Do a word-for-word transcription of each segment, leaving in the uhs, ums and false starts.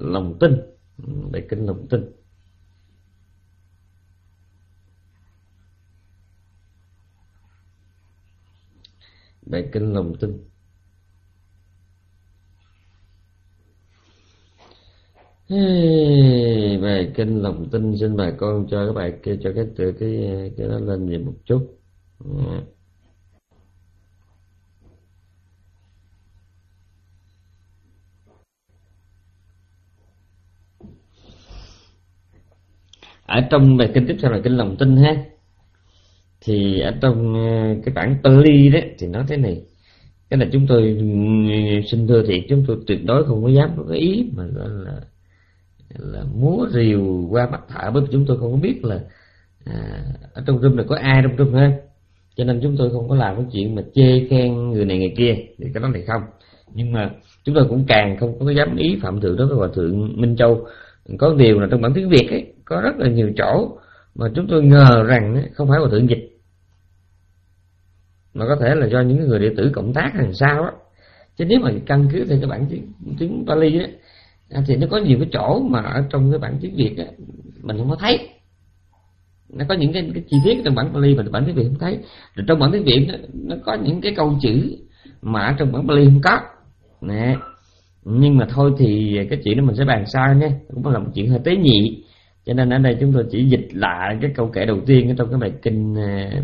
lòng tin. Bài kinh lòng tin. Bài kinh lòng tin. Hey, bài kinh lòng tin, xin bà con cho các bài kia, cho cái từ cái cái nó lên về một chút. Yeah. Ở trong bài kinh tiếp theo là kinh lòng tin ha, thì ở trong cái bản Pali đấy thì nói thế này. Cái là chúng tôi xin thưa thiệt, chúng tôi tuyệt đối không có dám có cái ý mà gọi là là múa rìu qua mắt thợ, bởi vì chúng tôi không có biết là à, ở trong room này có ai trong room ha, cho nên chúng tôi không có làm cái chuyện mà chê khen người này người kia, thì cái đó này không. Nhưng mà chúng tôi cũng càng không có dám ý phạm thượng đối với hòa thượng Minh Châu. Có điều là trong bản tiếng Việt ấy có rất là nhiều chỗ mà chúng tôi ngờ rằng ấy, không phải hòa thượng dịch, mà có thể là do những người đệ tử cộng tác hàng sao á. Chứ nếu mà căn cứ theo cái bản tiếng, tiếng Pali á, thì nó có nhiều cái chỗ mà ở trong cái bản tiếng Việt á, mình không có thấy. Nó có những cái, cái chi tiết trong bản Pali mà bản tiếng Việt không thấy. Rồi trong bản tiếng Việt đó, nó có những cái câu chữ mà ở trong bản Pali không có nè. Nhưng mà thôi thì cái chuyện đó mình sẽ bàn sau nha, cũng là một chuyện hơi tế nhị. Cho nên ở đây chúng tôi chỉ dịch lại cái câu kệ đầu tiên ở trong cái bài kinh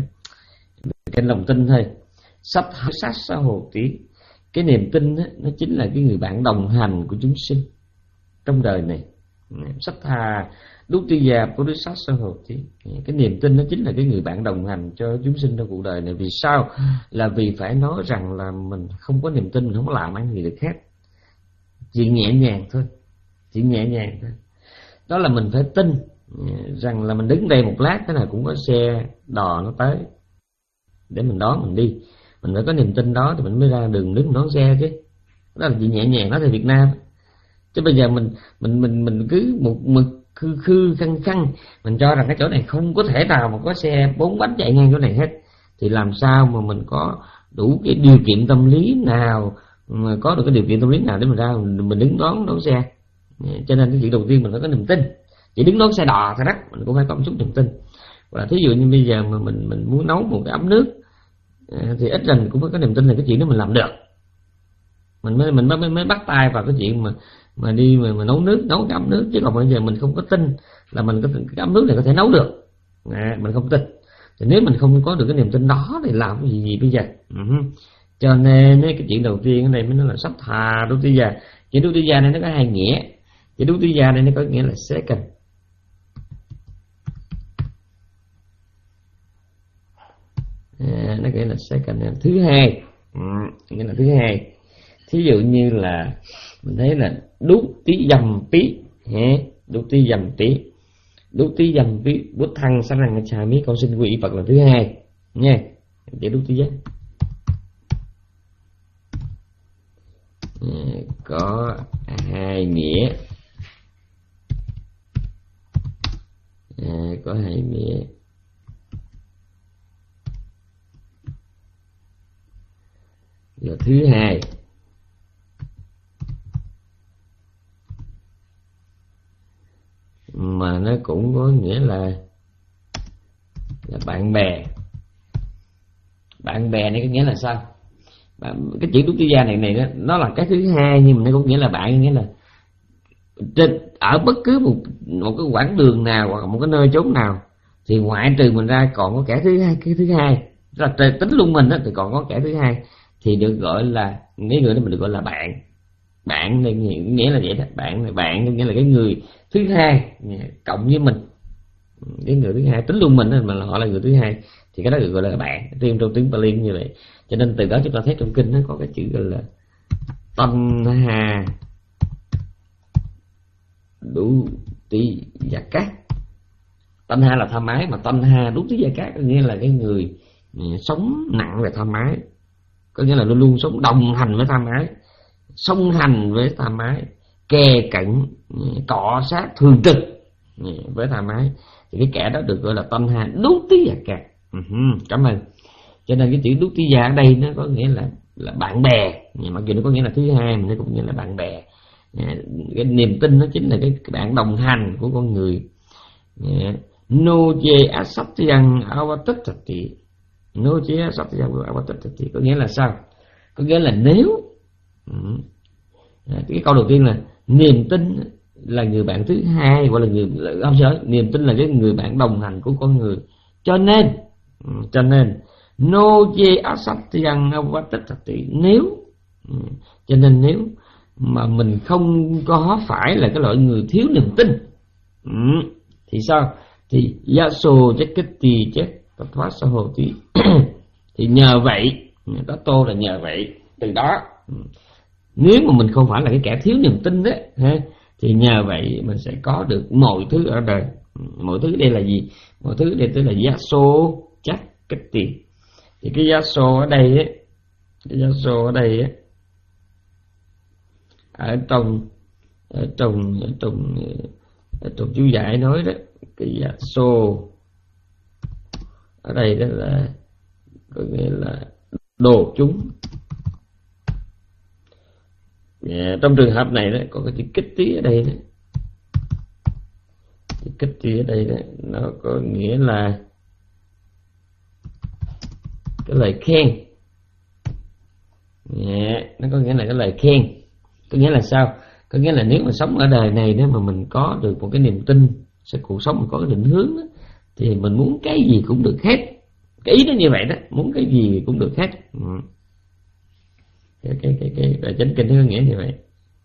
kinh lòng tin thôi. Sắp sát xã hồ tí. Cái niềm tin đó, nó chính là cái người bạn đồng hành của chúng sinh trong đời này. Sắp thà đúc ti già sát xã hồ tí. Cái niềm tin nó chính là cái người bạn đồng hành cho chúng sinh trong cuộc đời này. Vì sao? Là vì phải nói rằng là mình không có niềm tin, mình không có làm ăn gì được khác. Chuyện nhẹ nhàng thôi, chuyện nhẹ nhàng thôi. Đó là mình phải tin rằng là mình đứng đây một lát thế nào cũng có xe đò nó tới để mình đón mình đi. Mình phải có niềm tin đó thì mình mới ra đường đứng đón xe chứ. Đó là chuyện nhẹ nhàng đó, thì Việt Nam. Chứ bây giờ mình mình mình mình cứ một mực khư khư khăng khăng mình cho rằng cái chỗ này không có thể nào mà có xe bốn bánh chạy ngang chỗ này hết, thì làm sao mà mình có đủ cái điều kiện tâm lý nào, mà có được cái điều kiện tâm lý nào để mình ra mình đứng đón đón xe. Cho nên cái chuyện đầu tiên mình phải có niềm tin. Chỉ đứng đón xe đò thôi đó, mình cũng phải có một chút niềm tin. Và thí dụ như bây giờ mà mình mình muốn nấu một cái ấm nước thì ít lần cũng phải có niềm tin là cái chuyện đó mình làm được. Mình mới mình mới mới bắt tay vào cái chuyện mà mà đi mà, mà nấu nước, nấu cái ấm nước. Chứ còn bây giờ mình không có tin là mình có cái ấm nước này có thể nấu được, à, mình không tin. Thì nếu mình không có được cái niềm tin đó thì làm cái gì gì bây giờ? Uh-huh. Cho nên cái chuyện đầu tiên ở đây mới nói là sắp thà đúc ti già. Chuyện đúc ti già này nó có hai nghĩa. Chuyện đúc ti già này nó có nghĩa là second. À, nó nghĩa là second, thứ hai. Ừ, nghĩa là thứ hai. Thí dụ như là mình thấy là đúc tí dầm tí, đúc tí dầm tí, đúc tí dầm tí, bút thăng sáng năng trà mí, con xin quy Phật là thứ hai nha. Để đúc tí giá có hai nghĩa, à, có hai nghĩa. Rồi thứ hai mà nó cũng có nghĩa là là bạn bè. Bạn bè này có nghĩa là sao? Cái chữ đúc ti gia này này đó, nó là cái thứ hai, nhưng mà nó cũng nghĩa là bạn, nghĩa là trên ở bất cứ một một cái quãng đường nào hoặc một cái nơi chốn nào thì ngoại trừ mình ra còn có kẻ thứ hai, cái thứ hai là tính luôn mình đó, thì còn có kẻ thứ hai thì được gọi là mấy người đó mình được gọi là bạn. Bạn này nghĩa là vậy đó, bạn này bạn nghĩa là cái người thứ hai cộng với mình, cái người thứ hai tính luôn mình đó, mà họ là người thứ hai thì cái đó được gọi là bạn. Riêng trong tiếng Pali như vậy. Cho nên từ đó chúng ta thấy trong kinh nó có cái chữ gọi là tâm hà đủ tí gia cát. Tâm hà là tham ái, mà tâm hà đủ tí gia cát có nghĩa là cái người sống nặng về tham ái, có nghĩa là luôn luôn sống đồng hành với tham ái, song hành với tham ái, kề cận cọ sát thường trực với tham ái, thì cái kẻ đó được gọi là tâm hà đúc tí gia cát. Uh-huh, cảm ơn. Cho nên cái chữ đúc tí gia ở đây nó có nghĩa là là bạn bè, nhưng mặc dù nó có nghĩa là thứ hai mà nó cũng nghĩa là bạn bè. Cái niềm tin nó chính là cái bạn đồng hành của con người. Noje asatyang avatatati. Noje asatyang avatatati có nghĩa là sao? Có nghĩa là nếu cái câu đầu tiên là niềm tin là người bạn thứ hai, hoặc là người không sợ niềm tin là cái người bạn đồng hành của con người. Cho nên cho nên noje asatyang avatatati, nếu cho nên nếu mà mình không có phải là cái loại người thiếu niềm tin ừ, thì sao? Thì yaso jakati chết thoát xã hội thì thì nhờ vậy, đó tô là nhờ vậy, từ đó nếu mà mình không phải là cái kẻ thiếu niềm tin đấy ha, thì nhờ vậy mình sẽ có được mọi thứ ở đời. Mọi thứ đây là gì? Mọi thứ đây tức là yaso jakati. Thì cái yaso ở đây ấy, cái yaso ở đây ấy, ở trong ở trong ở trong ở trong chú giải nói đó, cái yaso ở đây đó là có nghĩa là đồ chúng. Yeah, trong trường hợp này đó có cái chữ kích tí ở đây đó, chữ kích tí ở đây đó nó có nghĩa là cái lời khen. Yeah, nó có nghĩa là cái lời khen. Có nghĩa là sao? Có nghĩa là nếu mà sống ở đời này, nếu mà mình có được một cái niềm tin, sẽ cuộc sống mình có cái định hướng đó, thì mình muốn cái gì cũng được hết. Cái ý nó như vậy đó, muốn cái gì cũng được hết. Ừ. Cái cái cái cái bài chánh kinh nó có nghĩa như vậy.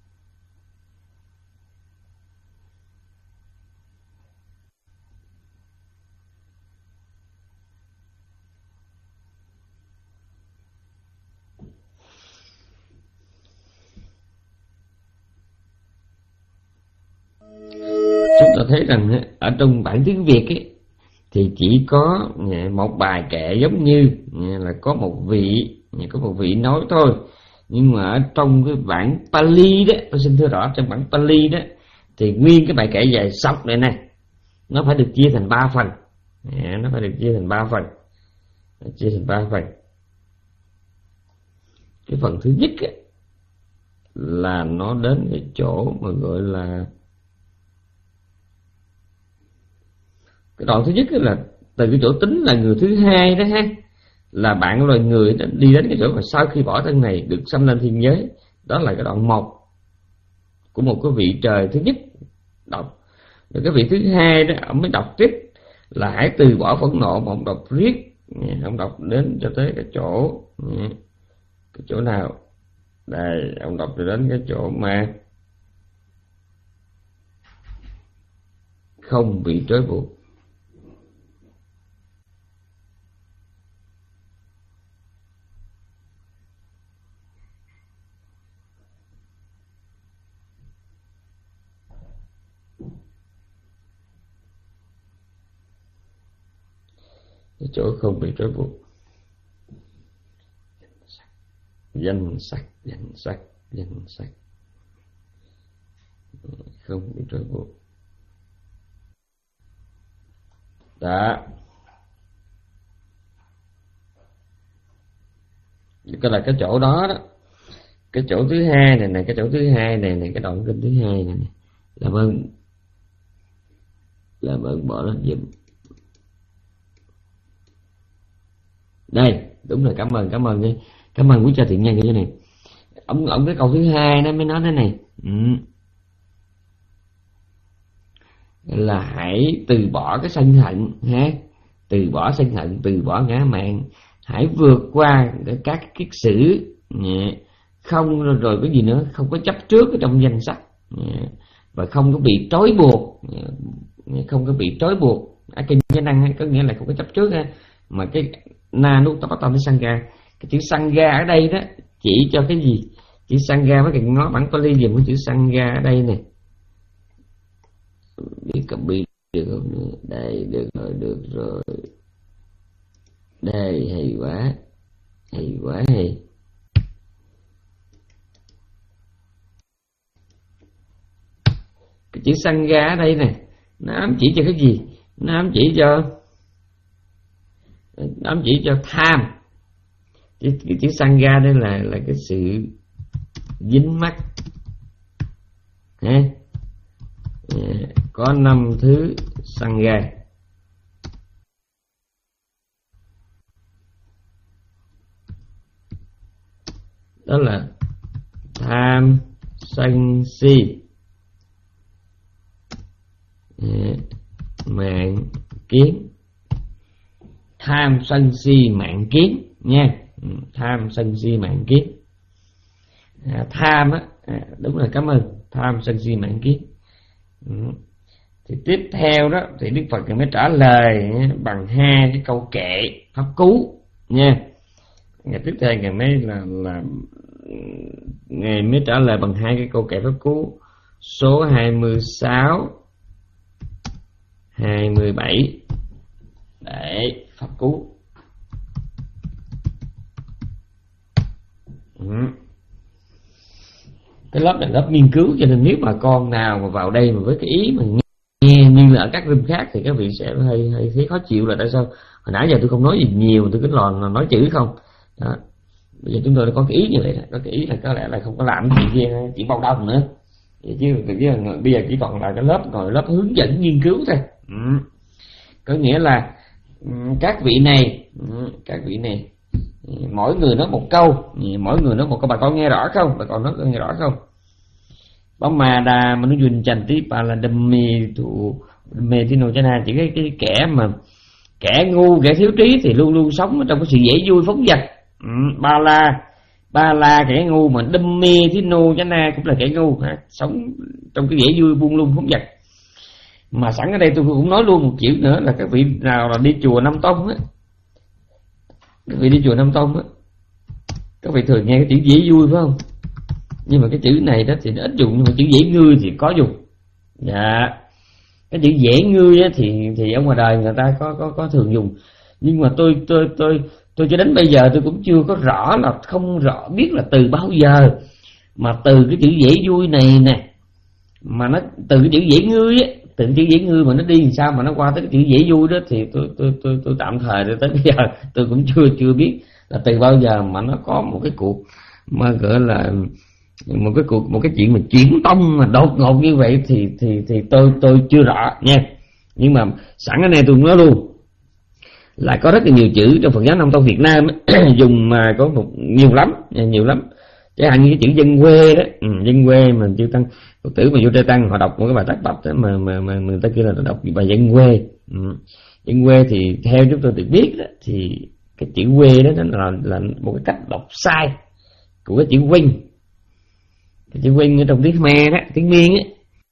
Chúng ta thấy rằng ở trong bản tiếng Việt ấy, thì chỉ có một bài kệ giống như là có một vị có một vị nói thôi. Nhưng mà ở trong cái bản Pali đó, tôi xin thưa rõ, trong bản Pali đó thì nguyên cái bài kệ dài sọc này này nó phải được chia thành ba phần. Nó phải được chia thành ba phần. Chia thành ba phần. Cái phần thứ nhất ấy, là nó đến cái chỗ mà gọi là cái đoạn thứ nhất là từ cái chỗ tính là người thứ hai đó ha, là bạn loài người đã đi đến cái chỗ mà sau khi bỏ thân này được sanh lên thiên giới. Đó là cái đoạn một của một cái vị trời thứ nhất đọc. Rồi cái vị thứ hai đó ông mới đọc tiếp là hãy từ bỏ phẫn nộ, mà ông đọc riết, ông đọc đến cho tới cái chỗ cái chỗ nào đây, ông đọc đến cái chỗ mà không bị trói buộc. Cái chỗ không bị trói buộc. Danh sắc, danh sắc, danh sắc, không bị trói buộc. Đó. Cái là cái chỗ đó đó. Cái chỗ thứ hai này này, cái chỗ thứ hai này này, cái đoạn kinh thứ hai này này. Làm ơn Làm ơn bỏ lên giùm. Đây, đúng rồi, cảm ơn, cảm ơn đi. Cảm ơn quý cha thiện nhân cái này. Ông ông cái câu thứ hai nó mới nói thế này. Ừ. Là hãy từ bỏ cái sân hận ha, từ bỏ sân hận, từ bỏ ngã mạn, hãy vượt qua các kiết sử, không rồi cái gì nữa, không có chấp trước ở trong danh sách, và không có bị trói buộc, không có bị trói buộc. À, kinh doanh năng có nghĩa là không có chấp trước ha. Mà cái na nút tập tâm sangha, cái chữ sangha ở đây đó chỉ cho cái gì? Chữ sangha với cái ngó bản Pali dùng cái chữ sangha ở đây nè. Đi cầm bi được không? Đây, được rồi, được rồi. Đây, hay quá, hay quá, hay. Cái chữ sangha ở đây nè, nó ám chỉ cho cái gì? Nó ám chỉ cho nó ám chỉ cho tham. Cái, cái chữ sangha đây là là cái sự dính mắc, ha. Có năm thứ sangha. Đó là tham, sân, si, mạng, kiến. Tham, sân, si, mạng, kiến nha. Tham, sân, si, mạng, kiến. À, tham á, à, đúng là cảm ơn. Tham, sân, si, mạng, kiến. Ừ. Thì tiếp theo đó thì Đức Phật mới trả lời bằng hai cái câu kệ pháp cú nha. Ngày tiếp theo ngày mới là là ngày mới trả lời bằng hai cái câu kệ pháp cú số hai mươi sáu, hai mươi bảy để pháp cú. Ừ. Cái lớp này lớp nghiên cứu, cho nên nếu mà con nào mà vào đây mà với cái ý mà nghe như là ở các room khác thì các vị sẽ hơi, hơi thấy khó chịu là tại sao hồi nãy giờ tôi không nói gì nhiều, tôi cứ lòn nói chữ không đó. Bây giờ chúng tôi đã có cái ý như vậy đó. Có cái ý là có lẽ là không có làm gì kia chỉ bao đông nữa chứ, chứ bây giờ chỉ còn là cái lớp ngồi lớp hướng dẫn nghiên cứu thôi. Ừ. Có nghĩa là các vị này các vị này mỗi người nói một câu, mỗi người nói một câu. Bà con nghe rõ không? Bà con nói nghe rõ không? Bóng mà đà mà nó dùn chành tí bà là đâm mê tụ mê tí nô chana. Chỉ cái, cái kẻ mà kẻ ngu, kẻ thiếu trí thì luôn luôn sống trong cái sự dễ vui phóng dật. Ừ, ba la ba la kẻ ngu, mà đâm mê tí nô chana cũng là kẻ ngu ha, sống trong cái dễ vui buông lung phóng dật. Mà sẵn ở đây tôi cũng nói luôn một chữ nữa là các vị nào là đi chùa Nam Tông á, các vị đi chùa Nam Tông á, các vị thường nghe cái chữ dễ vui phải không? Nhưng mà cái chữ này đó thì nó ít dùng, nhưng mà chữ dễ ngươi thì có dùng. Dạ, cái chữ dễ ngươi á thì thì ở ngoài đời người ta có có có thường dùng, nhưng mà tôi tôi tôi tôi cho đến bây giờ tôi cũng chưa có rõ, là không rõ biết là từ bao giờ mà từ cái chữ dễ vui này nè, mà nó từ cái chữ dễ ngươi á, từ cái chữ dễ ngươi mà nó đi làm sao mà nó qua tới cái chữ dễ vui đó, thì tôi tôi tôi tôi tạm thời tới bây giờ tôi cũng chưa chưa biết là từ bao giờ mà nó có một cái cuộc mà gọi là một cái cuộc một cái chuyện mà chuyển tông mà đột ngột như vậy thì thì thì tôi tôi chưa rõ nha. Nhưng mà sẵn cái này tôi nói luôn là có rất là nhiều chữ trong Phật giáo Nam Tông Việt Nam dùng mà có một nhiều lắm nhiều lắm chẳng hạn như cái chữ dân quê đó. Ừ, dân quê mà chư tăng Phật tử mà vô Tây Tăng họ đọc một cái bài tác bạch đó, mà mà mà người ta kêu là đọc bài dân quê. Ừ. Dân quê thì theo chúng tôi được biết đó, thì cái chữ quê đó nó là là một cái cách đọc sai của cái chữ huynh. Cái chữ huynh ở trong tiếng Khmer đó, tiếng Miên á,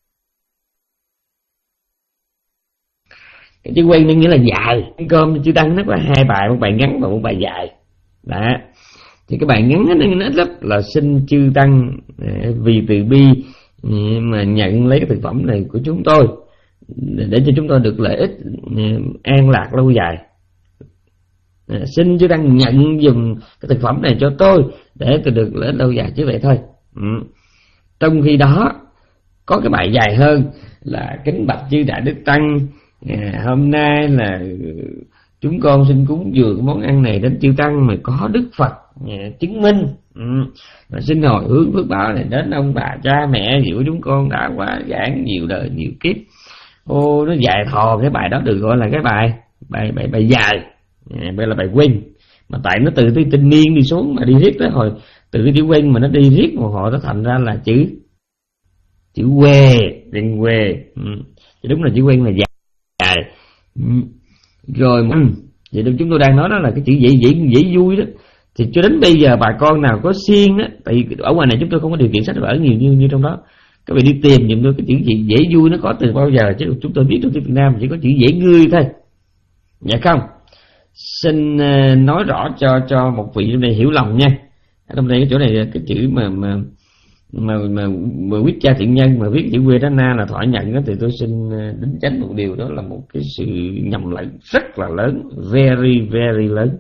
cái chữ huynh nó nghĩa là dài. Cái cơm chữ tăng nó có hai bài, một bài ngắn và một bài dài đó. Thì cái bài ngắn nó nó rất là xin chư tăng vì từ bi mà nhận lấy cái thực phẩm này của chúng tôi để cho chúng tôi được lợi ích an lạc lâu dài. Xin chư tăng nhận dùng cái thực phẩm này cho tôi để tôi được lợi ích lâu dài, chứ vậy thôi. Ừ. Trong khi đó có cái bài dài hơn là kính bạch chư đại đức tăng, à, hôm nay là chúng con xin cúng dường cái món ăn này đến chư tăng mà có Đức Phật à, chứng minh. Ừ. Và xin hồi hướng phước báo này đến ông bà cha mẹ của chúng con đã quá giảng nhiều đời nhiều kiếp. Ô, nó dài thò, cái bài đó được gọi là cái bài bài bài bài dài, à, đây là bài quên. Mà tại nó từ cái tinh niên đi xuống mà đi riết tới hồi từ cái chữ quên mà nó đi riết một hồi nó thành ra là chữ chữ quê, đừng quê. Ừ. Thì đúng là chữ quên là dài. Ừ. Rồi mà vậy chúng tôi đang nói đó là cái chữ dễ dễ dễ vui đó. Thì cho đến bây giờ bà con nào có siêng á, tại vì ở ngoài này chúng tôi không có điều kiện sách vở nhiều như như trong đó, các vị đi tìm giùm tôi cái chữ gì dễ vui nó có từ bao giờ, chứ chúng tôi biết trong tiếng Việt Nam chỉ có chữ dễ ngươi thôi. Dạ không? Xin nói rõ cho cho một vị trong đây hiểu lầm nha. Ở trong đây cái chỗ này cái chữ mà mà mà mà, mà quyết cha thiện nhân mà viết chữ quê đó na là thọ nhận đó, thì tôi xin đính chánh một điều, đó là một cái sự nhầm lẫn rất là lớn, very very lớn.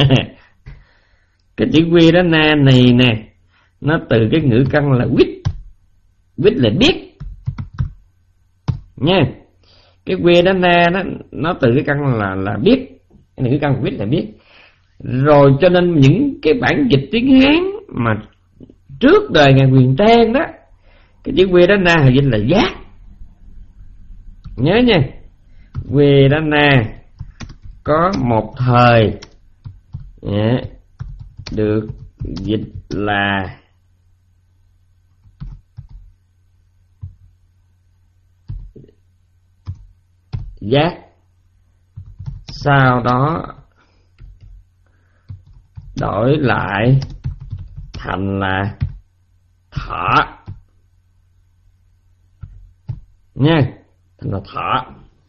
Cái chữ quê đó na này nè, nó từ cái ngữ căn là quyết, quyết là biết nha. Cái quê đó na nó nó từ cái căn là là biết, cái ngữ căn quyết là biết. Rồi cho nên những cái bản dịch tiếng Hán mà trước đời ngài Quyền Trang đó, Cái chữ Vedana hay dịch là giác. Nhớ nha, Vedana có một thời yeah, được dịch là giác, sau đó đổi lại thành là thọ nha, thành là thọ.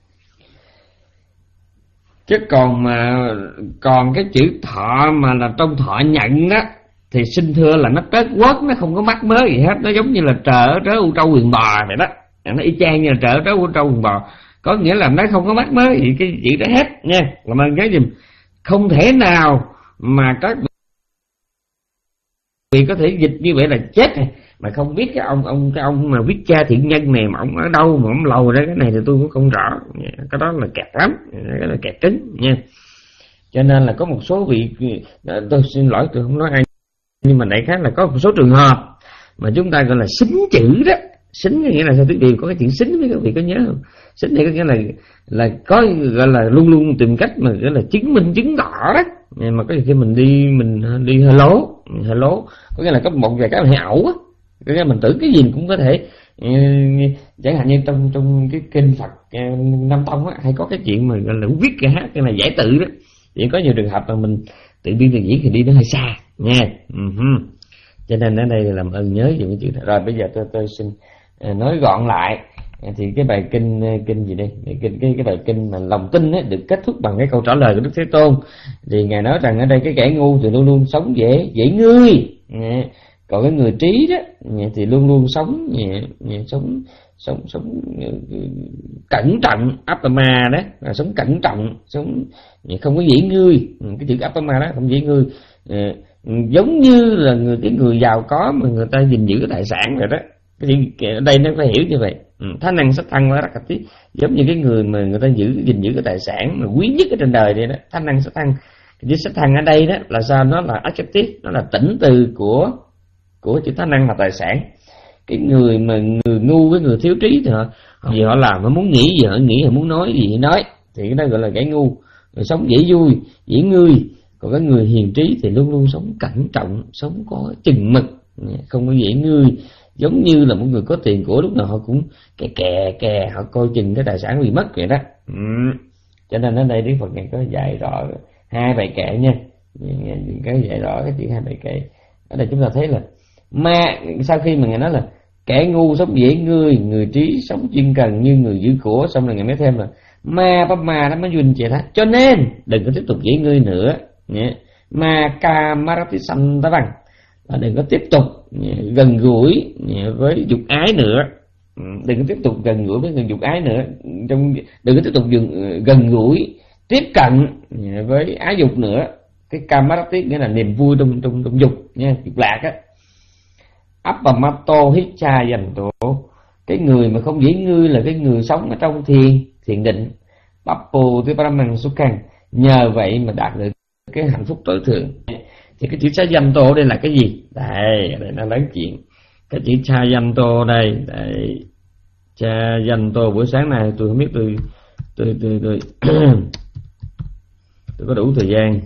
Chứ còn mà còn cái chữ thọ mà là trong thọ nhận đó thì xin thưa là nó trớt quất, nó không có mắc mới gì hết. Nó giống như là trời ở trớ u trâu huyền bò vậy đó, nó y chang như là trời ở trớ u trâu huyền bò, có nghĩa là nó không có mắc mới gì cái chữ đó hết nha. Làm ơn nhớ giùm, không thể nào mà các vì có thể dịch như vậy là chết này, mà không biết cái ông ông cái ông mà viết cha thiện nhân này mà ông ở đâu mà ông lầu ra cái này thì tôi cũng không rõ. Cái đó là kẹt lắm, cái đó là kẹt cứng nha. Cho nên là có một số vị, tôi xin lỗi tôi không nói ai, nhưng mà đại khái là có một số trường hợp mà chúng ta gọi là xính chữ đó. Xính có nghĩa là sao? Tiếng Việt có cái chuyện xính với các vị có nhớ không? Xính này có nghĩa là là có gọi là luôn luôn tìm cách mà gọi là chứng minh chứng tỏ đó. Mà có khi mình đi mình đi hơi lố, hơi lố có nghĩa là có một vài cái mình hay ẩu á, có nghĩa là mình tưởng cái gì cũng có thể. Chẳng hạn như trong trong cái kinh Phật Nam Tông á, hay có cái chuyện mà gọi là viết cái hát cái này giải tự đó. Chỉ có nhiều trường hợp mà mình tự biên tự diễn thì đi nó hơi xa nha. Uh-huh. Cho nên ở đây là làm ơn nhớ về cái chữ này. Rồi bây giờ tôi tôi xin nói gọn lại thì cái bài kinh kinh gì đây? Kinh cái cái bài kinh mà lòng tin ấy, được kết thúc bằng cái câu trả lời của Đức Thế Tôn. Thì ngài nói rằng ở đây cái kẻ ngu thì luôn luôn sống dễ dễ ngươi, còn cái người trí đó thì luôn luôn sống nhẹ, nhẹ sống sống sống cẩn trọng, Appama đó là sống cẩn trọng, sống không có dễ ngươi. Cái chữ Appama đó không dễ ngươi, à, giống như là người cái người giàu có mà người ta gìn giữ cái tài sản rồi đó. Cái chữ ở đây nó phải hiểu như vậy. Thánh năng sát thăng là rất tí, giống như cái người mà người ta giữ gìn giữ cái tài sản mà quý nhất ở trên đời đây đó. Thánh năng sát thăng, cái chữ sát thăng ở đây đó là sao? Nó là adjective, nó là tỉnh từ của của chữ thánh năng là tài sản. Cái người mà người ngu với người thiếu trí thì họ, họ gì họ làm, họ muốn nghĩ gì họ nghĩ, họ muốn nói gì họ nói, thì cái đó gọi là kẻ ngu. Rồi sống dễ vui, dễ ngươi. Còn cái người hiền trí thì luôn luôn sống cẩn trọng, sống có chừng mực, không có dễ ngươi. Giống như là một người có tiền của lúc nào họ cũng kè kè kè, họ coi chừng cái tài sản bị mất vậy đó. Ừ. Cho nên ở đây Đức Phật này có dạy rõ hai bài kệ nha, cái dạy rõ cái chuyện hai bài kệ. Ở đây chúng ta thấy là ma, sau khi mà ngài nói là kẻ ngu sống dễ ngươi, người trí sống chuyên cần như người giữ của, xong rồi ngài mới thêm là ma bắp ma nó mới duyên vậy đó. Cho nên đừng có tiếp tục dễ ngươi nữa nhé. Ma ca marati sanh ta bằng, đừng có tiếp tục gần gũi với dục ái nữa, đừng có tiếp tục gần gũi với người dục ái nữa, trong đừng có tiếp tục gần gũi tiếp cận với ái dục nữa. Cái kamarati nghĩa là niềm vui trong trong trong dục nha, dục lạc á. Appamato hicha dành tổ, cái người mà không dễ ngươi là cái người sống ở trong thiền thiền định. Bappo ti paramang sukhan, nhờ vậy mà đạt được cái hạnh phúc tối thượng. Thì cái chữ cha danh tô đây là cái gì? Đây, đây nó lớn chuyện. Cái chữ cha danh tô đây, đây. Cha danh tô buổi sáng này tôi không biết tôi tôi tôi tôi tôi có đủ thời gian.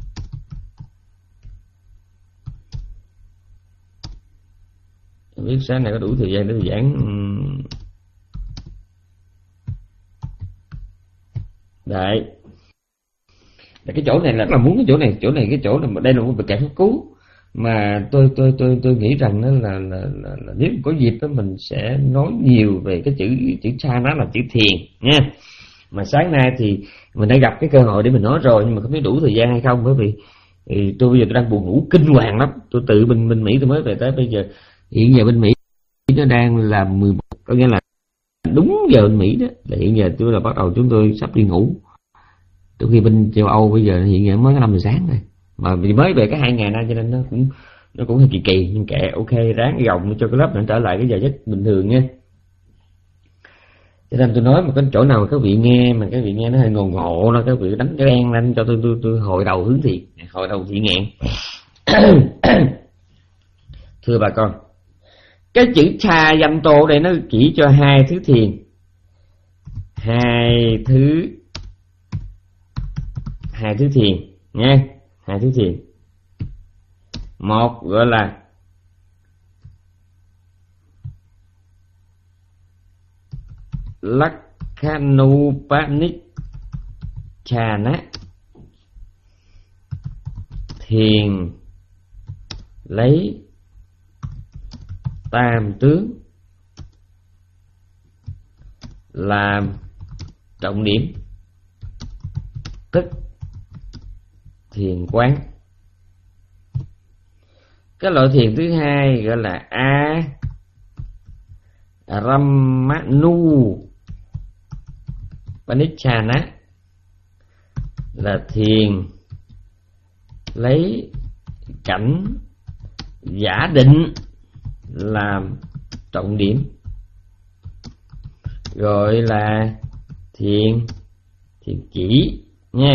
Tôi biết sáng này có đủ thời gian để giảng. Đấy. Cái chỗ này là rất là muốn cái chỗ này, chỗ này cái chỗ này mà đây là một bài pháp cứu mà tôi tôi tôi tôi nghĩ rằng đó là, là, là, là nếu có dịp đó mình sẽ nói nhiều về cái chữ chữ cha, đó là chữ thiền nha. Mà sáng nay thì mình đã gặp cái cơ hội để mình nói rồi, nhưng mà không biết đủ thời gian hay không, bởi vì thì tôi bây giờ tôi đang buồn ngủ kinh hoàng lắm. Tôi tự bên bên Mỹ tôi mới về tới bây giờ, hiện giờ bên Mỹ nó đang là mười một, có nghĩa là đúng giờ bên Mỹ đó là hiện giờ tôi là bắt đầu chúng tôi sắp đi ngủ. Trong khi bên châu Âu bây giờ hiện giờ mới có năm giờ sáng thôi, mà vì mới về cái hai ngày nay cho nên nó cũng nó cũng hơi kỳ kỳ, nhưng kệ, ok, ráng gồng cho cái lớp nó trở lại cái giờ giấc bình thường nha. Cho nên tôi nói một cái chỗ nào mà các vị nghe mà các vị nghe nó hơi ngộ ngộ đó, các vị đánh cái đen lên cho tôi tôi tôi hội đầu hướng thiện, hội đầu thị ngạn. Thưa bà con, Cái chữ cha danh tô đây nó chỉ cho hai thứ thiền, hai thứ hai thứ thiền nha, hai thứ thiền. Một gọi là Lakhanupanishana, thiền lấy tam tướng làm trọng điểm, tức thiền quán. Cái loại thiền thứ hai gọi là A Ramanu Panishana, là thiền lấy cảnh giả định làm trọng điểm, gọi là thiền thiền chỉ nha.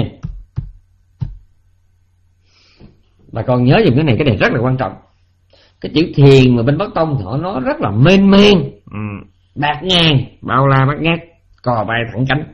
Bà con nhớ dùng cái này, cái này rất là quan trọng. Cái chữ thiền mà bên Bắc Tông họ nói rất là mênh mênh, ừ, bát ngang, bao la bát ngát, cò bay thẳng cánh.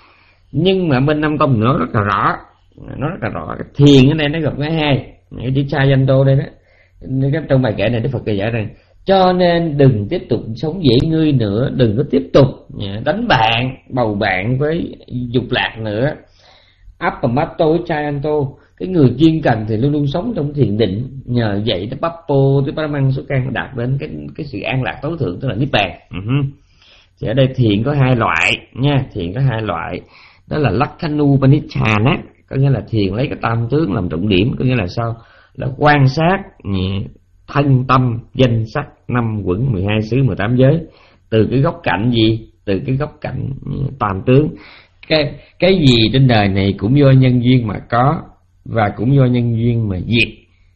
Nhưng mà bên Nam Tông nó rất là rõ, nó rất là rõ. Cái thiền ở đây nó gồm cái hai, cái chữ cha danh tô đây đó. Cái trong bài kệ này Đức Phật dạy rằng cho nên đừng tiếp tục sống dễ ngươi nữa, đừng có tiếp tục đánh bạn, bầu bạn với dục lạc nữa. Appamato Chayanto, cái người chuyên cần thì luôn luôn sống trong thiền định, nhờ vậy tới Bappo tới Paramang số can đạt đến cái cái sự an lạc tối thượng, tức là niết bàn. Uh-huh. Thì ở đây thiền có hai loại nha, thiền có hai loại, đó là Lakhanupanishana, có nghĩa là thiền lấy cái tam tướng làm trọng điểm, có nghĩa là sao? Là quan sát thân tâm danh sắc năm quẩn mười hai xứ mười tám giới từ cái góc cạnh gì? Từ cái góc cạnh tam tướng. Cái cái gì trên đời này cũng do nhân duyên mà có, và cũng do nhân duyên mà diệt.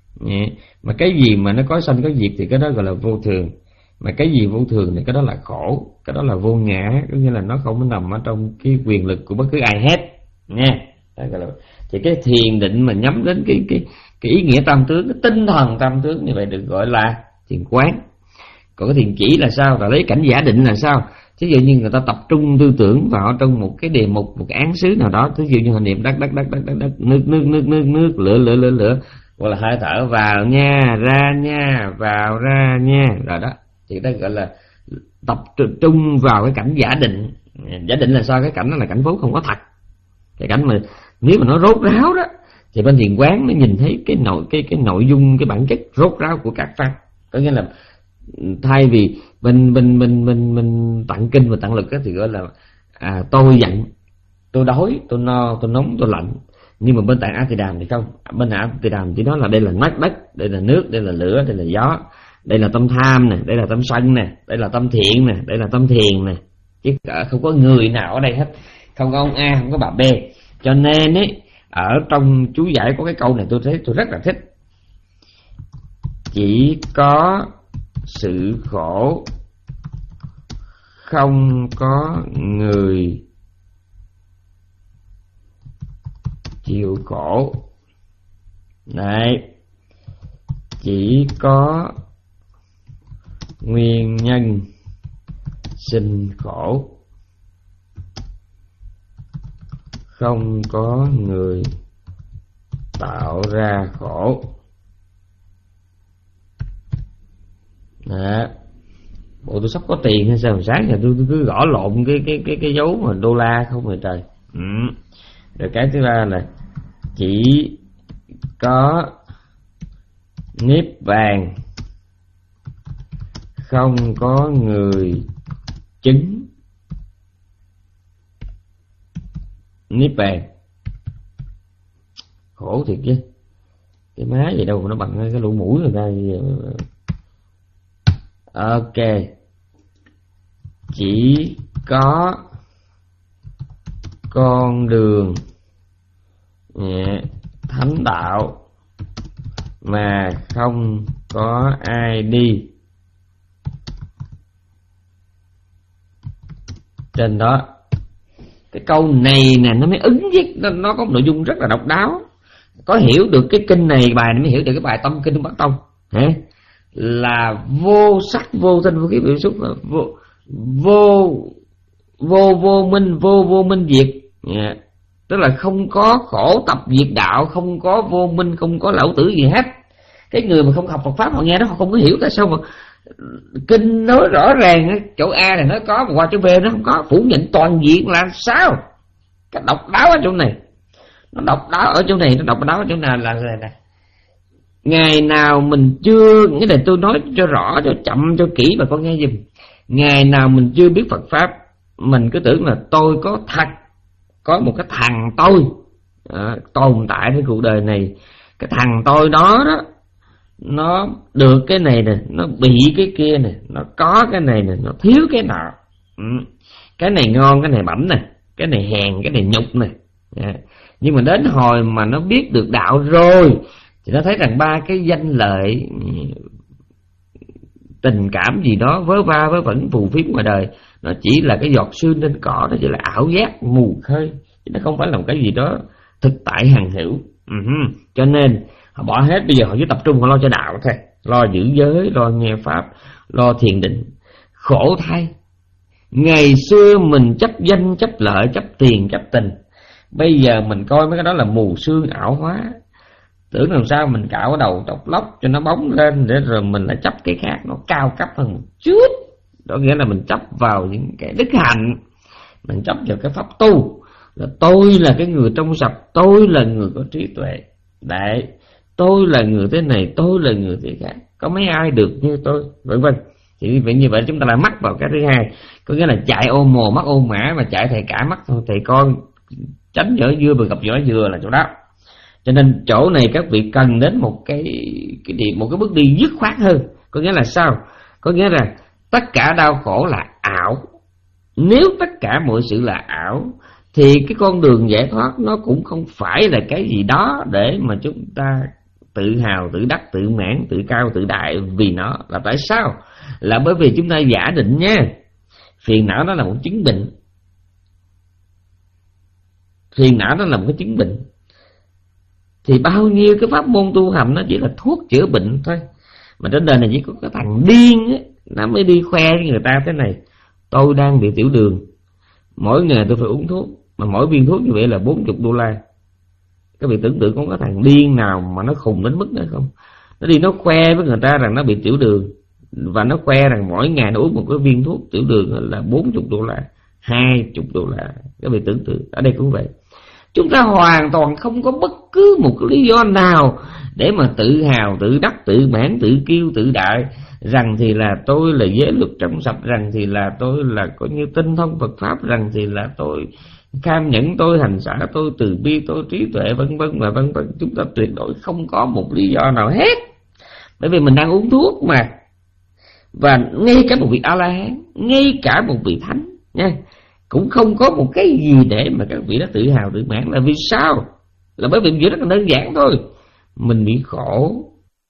Mà cái gì mà nó có sanh có diệt thì cái đó gọi là vô thường. Mà cái gì vô thường thì cái đó là khổ, cái đó là vô ngã, có nghĩa là nó không có nằm ở trong cái quyền lực của bất cứ ai hết nha. Thì cái thiền định mà nhắm đến cái cái cái ý nghĩa tam tướng, cái tinh thần tam tướng như vậy được gọi là thiền quán. Còn cái thiền chỉ là sao? Là lấy cảnh giả định là sao? Thí dụ như người ta tập trung tư tưởng vào trong một cái đề mục, một cái án xứ nào đó, thí dụ như hình niệm đất đất đất đất đất đất, nước nước nước nước nước, lửa lửa lửa lửa, gọi là hơi thở vào nha, ra nha, vào ra nha, rồi đó. Thì đó gọi là tập trung vào cái cảnh giả định. Giả định là sao? Cái cảnh đó là cảnh vốn không có thật. Cái cảnh mà nếu mà nó rốt ráo đó, thì bên thiền quán nó nhìn thấy cái nội cái cái nội dung, cái bản chất rốt ráo của các pháp. Có nghĩa là thay vì mình mình mình mình mình tặng kinh và tặng lực á, thì gọi là à, tôi giận, tôi đói, tôi no, tôi nóng, tôi lạnh. Nhưng mà bên tạng A Tỳ Đàm thì không. Bên A Tỳ Đàm chỉ nói là đây là đất đất, đây là nước, đây là lửa, đây là gió, đây là tâm tham nè, đây là tâm sân nè, đây là tâm thiện nè, đây là tâm thiền nè, chứ không có người nào ở đây hết, không có ông A, không có bà B. Cho nên ấy, ở trong chú giải có cái câu này tôi thấy tôi rất là thích. Chỉ có sự khổ, không có người chịu khổ. Đấy, chỉ có nguyên nhân sinh khổ, không có người tạo ra khổ. Đó. Bộ tôi sắp có tiền hay sao mà sáng giờ tôi, tôi cứ gõ lộn cái cái cái cái dấu mà đô la không rồi trời. Ừ. Rồi cái thứ ba là chỉ có niết bàn, không có người chứng niết bàn. Khổ thiệt chứ, cái má gì đâu mà nó bằng cái lỗ mũi người ta. Ok, chỉ có con đường thánh đạo mà không có ai đi trên đó. Cái câu này nè nó mới ứng với nó, nó có một nội dung rất là độc đáo. Có hiểu được cái kinh này bài này mới hiểu được cái bài tâm kinh của Bắc Tông. Hả? là vô sắc vô thanh vô khí biểu xúc, là vô vô vô vô minh vô vô minh diệt. Yeah. Tức là không có khổ tập diệt đạo, không có vô minh, không có lão tử gì hết. Cái người mà không học Phật pháp họ nghe đó họ không có hiểu tại sao mà kinh nói rõ ràng chỗ A này nó có mà qua chỗ B nó không có, phủ nhận toàn diện là sao? Cái độc đáo ở chỗ này, nó độc đáo ở chỗ này, nó độc đáo ở chỗ nào là này này. Ngày nào mình chưa, cái này tôi nói cho rõ, cho chậm, cho kỹ bà con nghe giùm. Ngày nào mình chưa biết Phật pháp, mình cứ tưởng là tôi có thật, có một cái thằng tôi à, tồn tại trên cuộc đời này. Cái thằng tôi đó đó, nó được cái này nè, nó bị cái kia nè, nó có cái này nè, nó thiếu cái nọ. Ừ. Cái này ngon, cái này bảnh nè, cái này hèn, cái này nhục nè. À. Nhưng mà đến hồi mà nó biết được đạo rồi thì nó thấy rằng ba cái danh lợi, tình cảm gì đó vớ va vớ vẩn phù phiếm ngoài đời, nó chỉ là cái giọt sương trên cỏ, nó chỉ là ảo giác mù khơi, chứ nó không phải là một cái gì đó thực tại hằng hữu. Uh-huh. Cho nên họ bỏ hết, bây giờ họ chỉ tập trung họ lo cho đạo thôi, lo giữ giới, lo nghe pháp, lo thiền định. Khổ thay, ngày xưa mình chấp danh, chấp lợi, chấp tiền, chấp tình, bây giờ mình coi mấy cái đó là mù sương ảo hóa. Tưởng làm sao mình cạo cái đầu tóc lóc cho nó bóng lên, để rồi mình lại chấp cái khác nó cao cấp hơn một chút. Đó nghĩa là mình chấp vào những cái đức hạnh, mình chấp vào cái pháp tu, là tôi là cái người trong sạch, tôi là người có trí tuệ, đấy, tôi là người thế này, tôi là người thế khác, có mấy ai được như tôi, vân vân. Thì vậy như vậy chúng ta lại mắc vào cái thứ hai, có nghĩa là chạy ô mồ mắc ô mã, mà chạy thầy cả mắc thầy con, tránh vỏ dưa mà gặp vỏ dừa là chỗ đó. Cho nên chỗ này các vị cần đến một cái cái điểm, một cái bước đi dứt khoát hơn. Có nghĩa là sao? Có nghĩa là tất cả đau khổ là ảo. Nếu tất cả mọi sự là ảo thì cái con đường giải thoát nó cũng không phải là cái gì đó để mà chúng ta tự hào, tự đắc, tự mãn, tự cao, tự đại vì nó. Là tại sao? Là bởi vì chúng ta giả định nha, phiền não nó là một chứng bệnh. Phiền não nó là một cái chứng bệnh, thì bao nhiêu cái pháp môn tu hành nó chỉ là thuốc chữa bệnh thôi. Mà trên đời này chỉ có cái thằng điên ấy, nó mới đi khoe với người ta thế này: tôi đang bị tiểu đường, mỗi ngày tôi phải uống thuốc, mà mỗi viên thuốc như vậy là bốn mươi đô la. Các vị tưởng tượng có cái thằng điên nào mà nó khùng đến mức đó không? Nó đi nó khoe với người ta rằng nó bị tiểu đường, và nó khoe rằng mỗi ngày nó uống một cái viên thuốc tiểu đường là bốn mươi đô la, hai mươi đô la. Các vị tưởng tượng, ở đây cũng vậy. Chúng ta hoàn toàn không có bất cứ một cái lý do nào để mà tự hào, tự đắc, tự mãn, tự kiêu, tự đại rằng thì là tôi là giới luật trong sạch, rằng thì là tôi là coi như tinh thông Phật pháp, rằng thì là tôi cam nhẫn, tôi hành xả, tôi từ bi, tôi trí tuệ, vân vân và vân vân. Chúng ta tuyệt đối không có một lý do nào hết, bởi vì mình đang uống thuốc mà. Và ngay cả một vị A-la-hán, ngay cả một vị thánh nha, cũng không có một cái gì để mà các vị đó tự hào, tự mãn. Là vì sao? Là bởi vì việc rất là đơn giản thôi, mình bị khổ.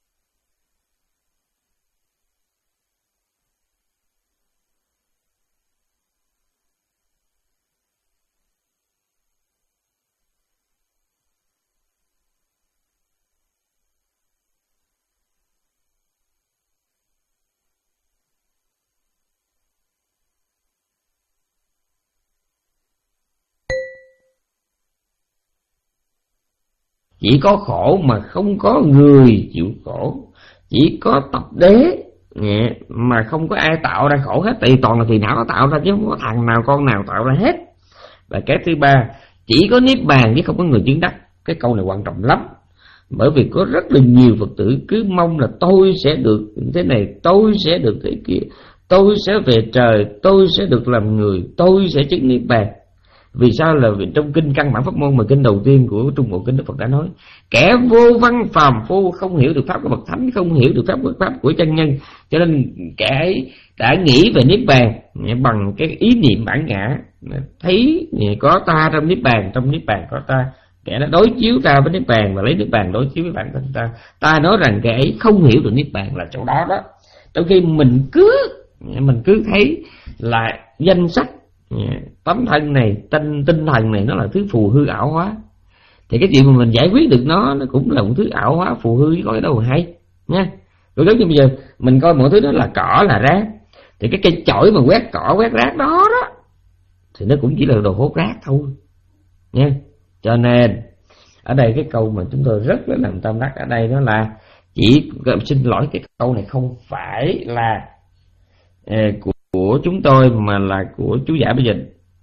Chỉ có khổ mà không có người chịu khổ. Chỉ có tập đế mà không có ai tạo ra khổ hết. Tại vì toàn là phiền não nó tạo ra, chứ không có thằng nào con nào tạo ra hết. Và cái thứ ba, chỉ có niết bàn chứ không có người chứng đắc. Cái câu này quan trọng lắm. Bởi vì có rất là nhiều Phật tử cứ mong là tôi sẽ được thế này, tôi sẽ được thế kia, tôi sẽ về trời, tôi sẽ được làm người, tôi sẽ chứng niết bàn. Vì sao? Là vì trong kinh Căn Bản Pháp Môn, mà kinh đầu tiên của Trung Bộ Kinh, Đức Phật đã nói: kẻ vô văn phàm phu không hiểu được pháp của bậc thánh, không hiểu được pháp của pháp của chân nhân. Cho nên kẻ ấy đã nghĩ về niết bàn bằng cái ý niệm bản ngã, thấy có ta trong niết bàn, trong niết bàn có ta. Kẻ đã đối chiếu ta với niết bàn và lấy niết bàn đối chiếu với bản thân ta. Ta nói rằng kẻ ấy không hiểu được niết bàn là chỗ đó đó. Trong khi mình cứ mình cứ thấy là danh sách, tấm thân này, tinh, tinh thần này nó là thứ phù hư ảo hóa, thì cái chuyện mà mình giải quyết được nó nó cũng là một thứ ảo hóa phù hư, chứ có cái đâu mà hay nha. Rồi giống như bây giờ mình coi mọi thứ đó là cỏ là rác, thì cái cây chổi mà quét cỏ quét rác đó đó thì nó cũng chỉ là đồ hốt rác thôi nha. Cho nên ở đây cái câu mà chúng tôi rất là làm tâm đắc ở đây đó là chỉ, xin lỗi, cái câu này không phải là eh, của, của chúng tôi mà là của chú giải bây giờ.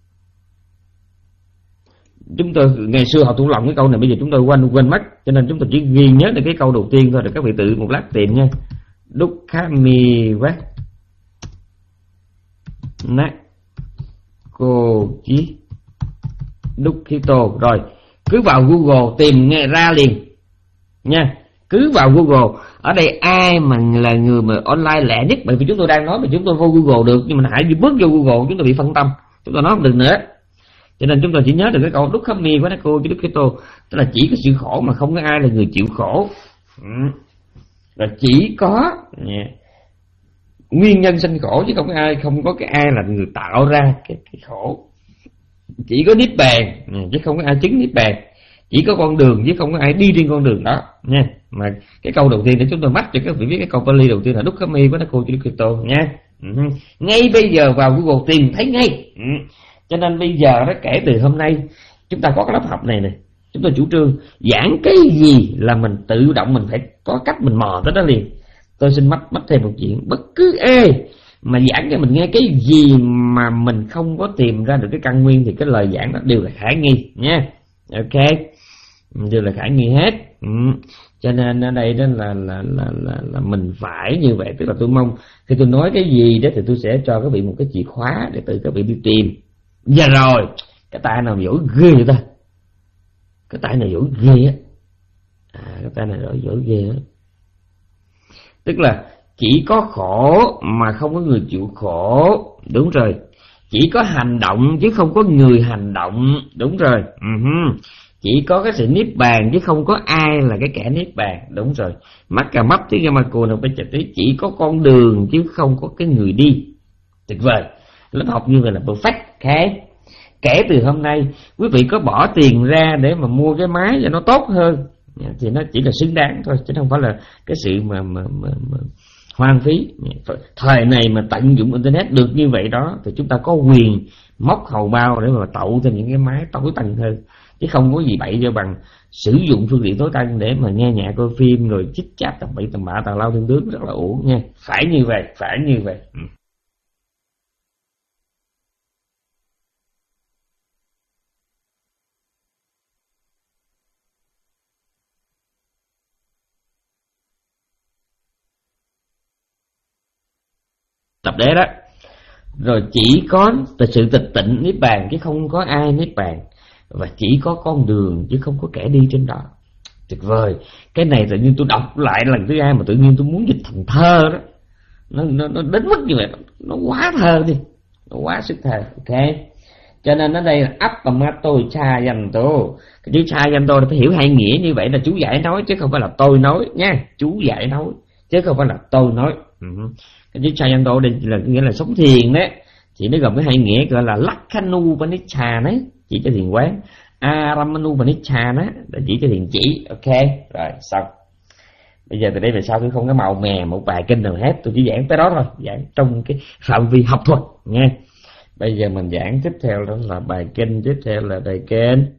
Chúng tôi ngày xưa học thuộc lòng cái câu này, bây giờ chúng tôi quên quên mất, cho nên chúng tôi chỉ ghi nhớ được cái câu đầu tiên thôi, rồi các vị tự một lát tìm nha. Dukkami wa na cô chí Dukkito. Rồi cứ vào Google tìm nghe ra liền nha, cứ vào Google. Ở đây ai mà là người mà online lẹ nhất, bởi vì chúng tôi đang nói mà chúng tôi vô Google được, nhưng mà hãy đi bước vô Google chúng tôi bị phân tâm, chúng tôi nói không được nữa. Cho nên chúng tôi chỉ nhớ được cái câu Dukkami wa na cô chí Dukkito, tức là chỉ có sự khổ mà không có ai là người chịu khổ. Ừ. Rồi chỉ có yeah, nguyên nhân sinh khổ, chứ không có ai, không có cái ai là người tạo ra cái, cái khổ. Chỉ có niết bàn chứ không có ai chứng niết bàn, chỉ có con đường chứ không có ai đi trên con đường đó nha. Mà cái câu đầu tiên để chúng tôi mách cho các vị biết, cái câu Pali đầu tiên là Dukkami wa na cô chí Dukkito nha. Ừ. Ngay bây giờ vào Google tìm thấy ngay. Ừ. Cho nên bây giờ đó, kể từ hôm nay chúng ta có cái lớp học này nè, chúng tôi chủ trương giảng cái gì là mình tự động mình phải có cách mình mò tới đó liền. Tôi xin mách mách thêm một chuyện, bất cứ ai mà giảng cho mình nghe cái gì mà mình không có tìm ra được cái căn nguyên thì cái lời giảng đó đều là khả nghi nha. Ok, đều là khả nghi hết. Ừ. Cho nên ở đây đó là là, là là là mình phải như vậy. Tức là tôi mong khi tôi nói cái gì đó thì tôi sẽ cho các vị một cái chìa khóa để tự các vị đi tìm. Dạ rồi, cái tay nào giỏi ghê vậy ta? Cái tay nào giỏi ghê á? À, cái tay này giỏi giỏi ghê á. Tức là chỉ có khổ mà không có người chịu khổ. Đúng rồi. Chỉ có hành động chứ không có người hành động. Đúng rồi. Uh-huh. Chỉ có cái sự niết bàn chứ không có ai là cái kẻ niết bàn. Đúng rồi. Mắc cà mắp tí mà cô nào phải chặt tí. Chỉ có con đường chứ không có cái người đi. Tuyệt vời. Lớp học như vậy là perfect. Ok. Kể từ hôm nay quý vị có bỏ tiền ra để mà mua cái máy cho nó tốt hơn thì nó chỉ là xứng đáng thôi, chứ không phải là cái sự mà, mà, mà, mà hoang phí. Thời này mà tận dụng internet được như vậy đó thì chúng ta có quyền móc hầu bao để mà tậu thêm những cái máy tối tân hơn, chứ không có gì bậy cho bằng sử dụng phương tiện tối tân để mà nghe nhạc coi phim rồi chích chát tầm bậy tầm bạ tào lao thương tướng, rất là uổng nha. Phải như vậy, phải như vậy. Ừ. Tập đế đó. Rồi chỉ có sự tịch tịnh niết bàn chứ không có ai niết bàn, và chỉ có con đường chứ không có kẻ đi trên đó. Tuyệt vời. Cái này tự nhiên tôi đọc lại lần thứ hai mà tự nhiên tôi muốn dịch thành thơ đó. Nó, nó, nó đến mức như vậy, nó quá thơ đi, nó quá sức thơ. Ok. Cho nên ở đây là Appamato cha danh tô. Cái chữ cha danh tô phải hiểu hai nghĩa như vậy, là chú giải nói chứ không phải là tôi nói nha. Chú giải nói chứ không phải là tôi nói. Uh-huh. Cái chữ cha danh tô đây là nghĩa là sống thiền đấy, thì nó gồm cái hai nghĩa gọi là Lakkanu Panicca đấy, chỉ cho thiền quán, Aramanu Panicca đó là chỉ cho thiền chỉ. Ok, rồi xong. Bây giờ từ đây về sau tôi không có màu mè một bài kinh nào hết, tôi chỉ giảng tới đó thôi, giảng trong cái phạm vi học thuật nha. Bây giờ mình giảng tiếp theo đó là bài kinh, tiếp theo là bài kinh